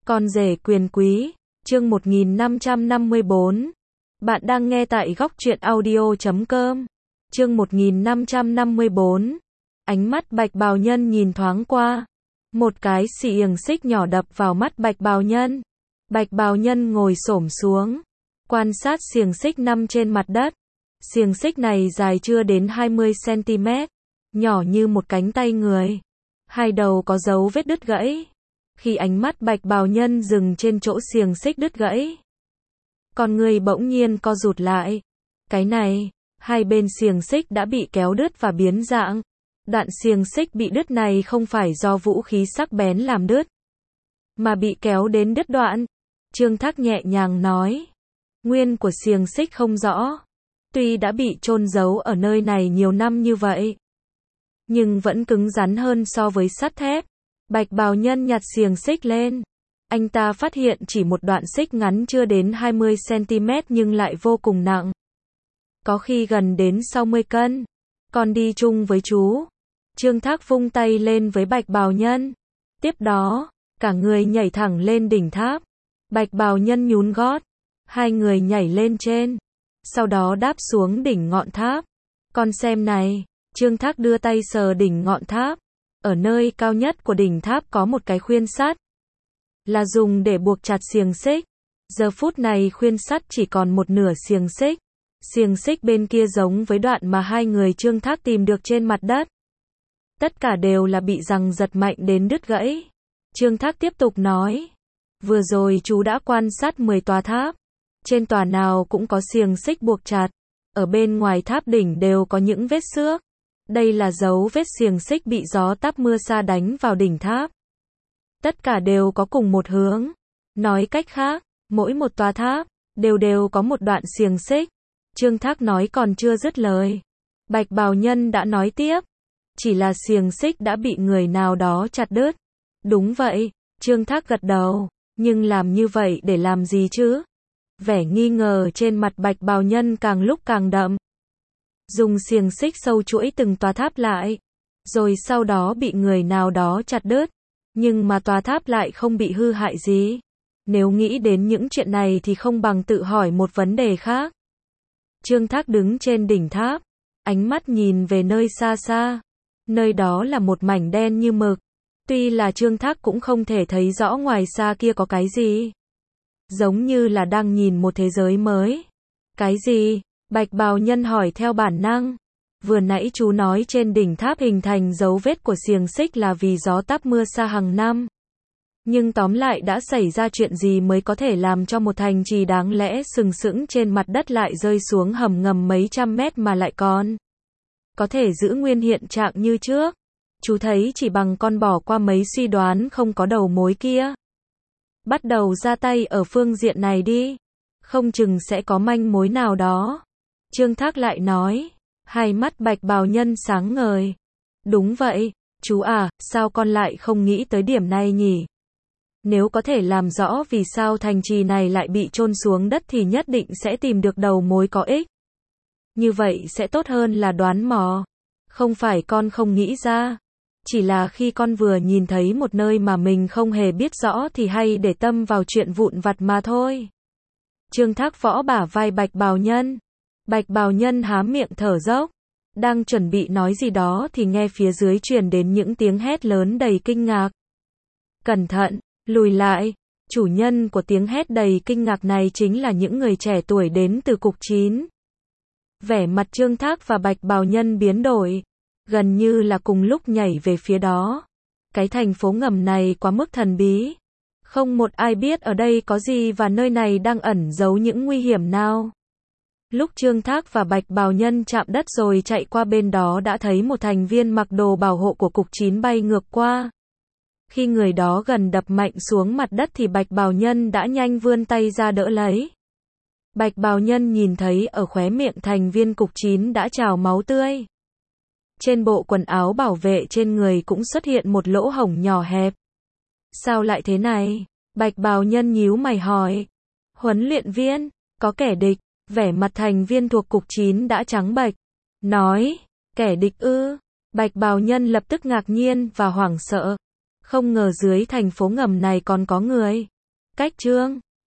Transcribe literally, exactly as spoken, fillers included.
Con rể quyền quý, chương một nghìn năm trăm năm mươi bốn. Bạn đang nghe tại góc truyện audio chấm com. Chương một nghìn năm trăm năm mươi bốn. Ánh mắt Bạch Bào Nhân nhìn thoáng qua. Một cái xiềng xích nhỏ đập vào mắt Bạch Bào Nhân. Bạch Bào Nhân ngồi xổm xuống, quan sát xiềng xích nằm trên mặt đất. Xiềng xích này dài chưa đến hai mươi xăng ti mét, nhỏ như một cánh tay người. Hai đầu có dấu vết đứt gãy. Khi ánh mắt Bạch Bào Nhân dừng trên chỗ xiềng xích đứt gãy, con người bỗng nhiên co rụt lại. Cái này, hai bên xiềng xích đã bị kéo đứt và biến dạng. Đoạn xiềng xích bị đứt này không phải do vũ khí sắc bén làm đứt, mà bị kéo đến đứt đoạn. Trương Thác nhẹ nhàng nói, nguyên của xiềng xích không rõ. Tuy đã bị chôn giấu ở nơi này nhiều năm như vậy, nhưng vẫn cứng rắn hơn so với sắt thép. Bạch Bào Nhân nhặt xiềng xích lên. Anh ta phát hiện chỉ một đoạn xích ngắn chưa đến hai mươi xăng ti mét nhưng lại vô cùng nặng. Có khi gần đến sáu mươi cân. Còn đi chung với chú. Trương Thác vung tay lên với Bạch Bào Nhân. Tiếp đó, cả người nhảy thẳng lên đỉnh tháp. Bạch Bào Nhân nhún gót. Hai người nhảy lên trên. Sau đó đáp xuống đỉnh ngọn tháp. Con xem này. Trương Thác đưa tay sờ đỉnh ngọn tháp. Ở nơi cao nhất của đỉnh tháp có một cái khuyên sắt, là dùng để buộc chặt xiềng xích. Giờ phút này khuyên sắt chỉ còn một nửa xiềng xích. Xiềng xích bên kia giống với đoạn mà hai người Trương Thác tìm được trên mặt đất. Tất cả đều là bị giằng giật mạnh đến đứt gãy. Trương Thác tiếp tục nói, vừa rồi chú đã quan sát mười tòa tháp. Trên tòa nào cũng có xiềng xích buộc chặt. Ở bên ngoài tháp đỉnh đều có những vết xước. Đây là dấu vết xiềng xích bị gió táp mưa sa đánh vào đỉnh tháp. Tất cả đều có cùng một hướng. Nói cách khác, mỗi một tòa tháp đều đều có một đoạn xiềng xích. Trương Thác nói còn chưa dứt lời, Bạch Bào Nhân đã nói tiếp, chỉ là xiềng xích đã bị người nào đó chặt đứt. Đúng vậy, Trương Thác gật đầu, nhưng làm như vậy để làm gì chứ? Vẻ nghi ngờ trên mặt Bạch Bào Nhân càng lúc càng đậm. Dùng xiềng xích sâu chuỗi từng tòa tháp lại, rồi sau đó bị người nào đó chặt đứt, nhưng mà tòa tháp lại không bị hư hại gì. Nếu nghĩ đến những chuyện này thì không bằng tự hỏi một vấn đề khác. Trương Thác đứng trên đỉnh tháp, ánh mắt nhìn về nơi xa xa. Nơi đó là một mảnh đen như mực. Tuy là Trương Thác cũng không thể thấy rõ ngoài xa kia có cái gì. Giống như là đang nhìn một thế giới mới. Cái gì? Bạch Bào Nhân hỏi theo bản năng. Vừa nãy chú nói trên đỉnh tháp hình thành dấu vết của xiềng xích là vì gió táp mưa sa hàng năm. Nhưng tóm lại đã xảy ra chuyện gì mới có thể làm cho một thành trì đáng lẽ sừng sững trên mặt đất lại rơi xuống hầm ngầm mấy trăm mét mà lại còn có thể giữ nguyên hiện trạng như trước? Chú thấy chỉ bằng con bỏ qua mấy suy đoán không có đầu mối kia. Bắt đầu ra tay ở phương diện này đi. Không chừng sẽ có manh mối nào đó. Trương Thác lại nói. Hai mắt Bạch Bào Nhân sáng ngời. Đúng vậy, chú à, sao con lại không nghĩ tới điểm này nhỉ? Nếu có thể làm rõ vì sao thành trì này lại bị chôn xuống đất thì nhất định sẽ tìm được đầu mối có ích. Như vậy sẽ tốt hơn là đoán mò. Không phải con không nghĩ ra. Chỉ là khi con vừa nhìn thấy một nơi mà mình không hề biết rõ thì hay để tâm vào chuyện vụn vặt mà thôi. Trương Thác võ bả vai Bạch Bào Nhân. Bạch Bào Nhân há miệng thở dốc. Đang chuẩn bị nói gì đó thì nghe phía dưới truyền đến những tiếng hét lớn đầy kinh ngạc. Cẩn thận, lùi lại. Chủ nhân của tiếng hét đầy kinh ngạc này chính là những người trẻ tuổi đến từ cục chín. Vẻ mặt Trương Thác và Bạch Bào Nhân biến đổi. Gần như là cùng lúc nhảy về phía đó. Cái thành phố ngầm này quá mức thần bí. Không một ai biết ở đây có gì và nơi này đang ẩn giấu những nguy hiểm nào. Lúc Trương Thác và Bạch Bào Nhân chạm đất rồi chạy qua bên đó đã thấy một thành viên mặc đồ bảo hộ của cục chín bay ngược qua. Khi người đó gần đập mạnh xuống mặt đất thì Bạch Bào Nhân đã nhanh vươn tay ra đỡ lấy. Bạch Bào Nhân nhìn thấy ở khóe miệng thành viên cục chín đã trào máu tươi. Trên bộ quần áo bảo vệ trên người cũng xuất hiện một lỗ hổng nhỏ hẹp. Sao lại thế này? Bạch Bào Nhân nhíu mày hỏi. Huấn luyện viên, có kẻ địch. Vẻ mặt thành viên thuộc cục chín đã trắng bệch. Nói, kẻ địch ư? Bạch Bào Nhân lập tức ngạc nhiên và hoảng sợ. Không ngờ dưới thành phố ngầm này còn có người. Cách chương